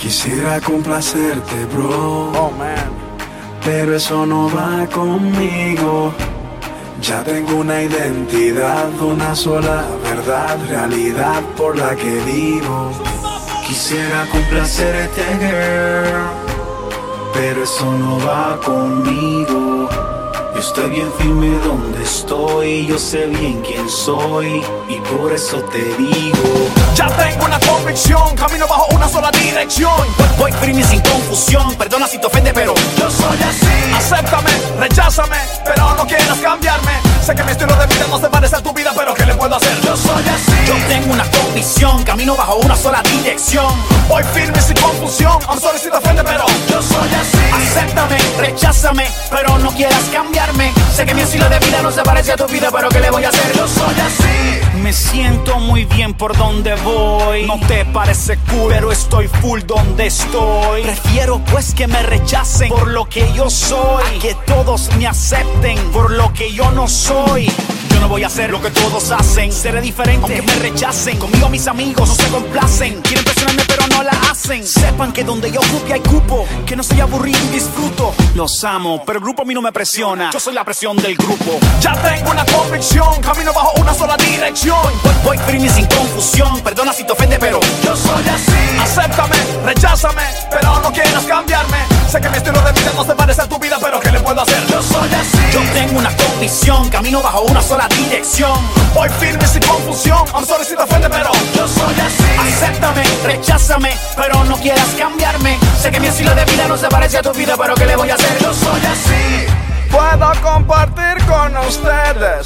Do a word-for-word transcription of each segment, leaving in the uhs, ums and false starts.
Quisiera complacerte, bro, Oh man, pero eso no va conmigo. Ya tengo una identidad, una sola verdad, realidad por la que vivo. Quisiera complacerte, girl, pero eso no va conmigo. Yo estoy bien firme donde estoy, yo sé bien quién soy y por eso te digo. ya tengo una convicción, camino bajo una sola dirección. Voy, voy firme y sin confusión, perdona si te ofende, pero Yo soy así. Acéptame, recházame, pero no quieras cambiarme. Sé que mi estilo de vida no se parece a tu vida, pero ¿qué le puedo hacer? Yo soy así. yo tengo una convicción, camino bajo una sola dirección. Voy firme sin confusión. I'm sorry si te ofende, pero yo soy así. Acéptame, recházame, pero no quieras cambiarme. Sé que mi estilo de vida no se parece a tu vida, pero ¿qué le voy a hacer? Yo soy así. Me siento muy bien por donde voy. No te parece cool, pero estoy full donde estoy. Prefiero pues que me rechacen por lo que yo soy, a que todos me acepten por lo que yo no soy. Yo no voy a hacer lo que todos hacen, seré diferente aunque me rechacen. Conmigo mis amigos no se complacen, quieren presionarme pero no la hacen. Sepan que donde yo ocupe hay cupo, que no soy aburrido y disfruto. Los amo, pero el grupo a mí no me presiona, yo soy la presión del grupo. Ya tengo una convicción, camino bajo una sola dirección. Voy, voy firme y sin confusión, perdona si te ofende, pero Yo soy así. Acéptame, recházame, pero no quieras cambiarme. Sé que mi estilo de vida no se parece a tu vida, pero ¿qué le puedo hacer? Yo soy así. yo tengo una convicción, camino bajo una sola dirección. Voy firme sin confusión. I'm sorry si te ofende, pero yo soy así. Acéptame, recházame, pero no quieras cambiarme. Sé que mi estilo de vida no se parece a tu vida, pero ¿qué le voy a hacer? Yo soy así. Puedo compartir con ustedes,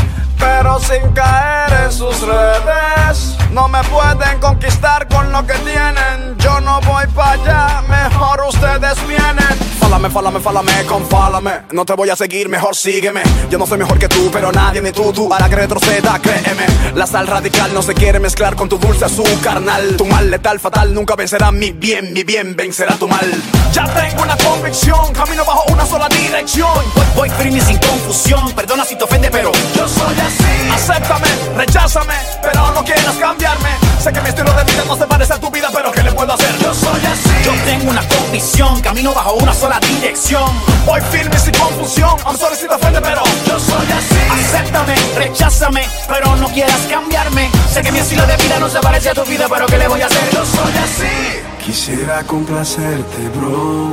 pero sin caer en sus redes. No me pueden conquistar con lo que tienen. Yo no voy para allá, mejor ustedes vienen. Fálame, fálame, fálame, confálame. No te voy a seguir, mejor sígueme. Yo no soy mejor que tú, pero nadie ni tú, tú para que retroceda, créeme. La sal radical no se quiere mezclar con tu dulce azúcar carnal. Tu mal letal, fatal, nunca vencerá mi bien. Mi bien vencerá tu mal. Ya tengo una convicción, camino bajo una sola dirección. Voy, voy firme y sin confusión, perdona si te ofende, pero Yo soy así. Acéptame, recházame, pero no quieras cambiarme. Sé que mi estilo de vida no se parece a tu vida, pero ¿qué le puedo hacer? Yo soy así. yo tengo una convicción, camino bajo una sola dirección. Voy firme sin confusión. I'm sorry si te ofende, pero yo soy así. Acéptame, recházame, pero no quieras cambiarme. Sé que mi estilo de vida no se parece a tu vida, pero ¿qué le voy a hacer? Yo soy así. Quisiera complacerte, bro,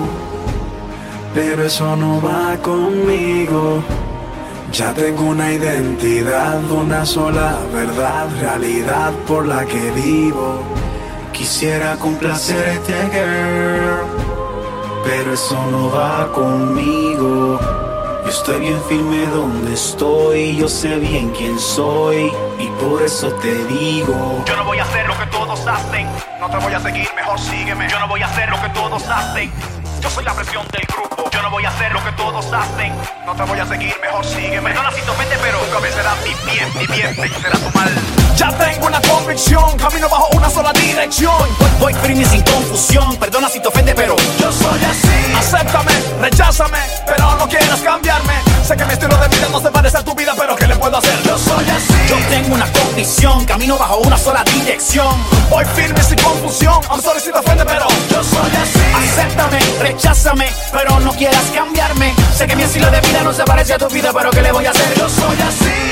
pero eso no va conmigo. Ya tengo una identidad, una sola verdad, realidad por la que vivo. Quisiera complacerte, girl, pero eso no va conmigo. Yo estoy bien firme donde estoy, yo sé bien quién soy y por eso te digo. Yo no voy a hacer lo que todos hacen, No te voy a seguir, mejor sígueme. yo no voy a hacer lo que todos hacen. Yo soy la presión del grupo, yo no voy a hacer lo que todos hacen. No te voy a seguir, mejor sígueme. Perdona si te ofende, pero Nunca vencerá mi bien, mi bien vencerá tu mal. Ya tengo una convicción, camino bajo una sola dirección. voy, voy firme y sin confusión, perdona si te ofende, pero Yo soy así. Acéptame, recházame, pero no quieras cambiarme. Sé que mi estilo de vida no se parece a tu vida, pero ¿qué le puedo hacer? Yo soy así. yo tengo una convicción, camino bajo una sola dirección. Voy firme sin confusión. I'm sorry si te ofende, pero yo soy así. Acéptame, recházame, pero no quieras cambiarme. Sé que mi estilo de vida no se parece a tu vida, pero ¿qué le voy a hacer? Yo soy así.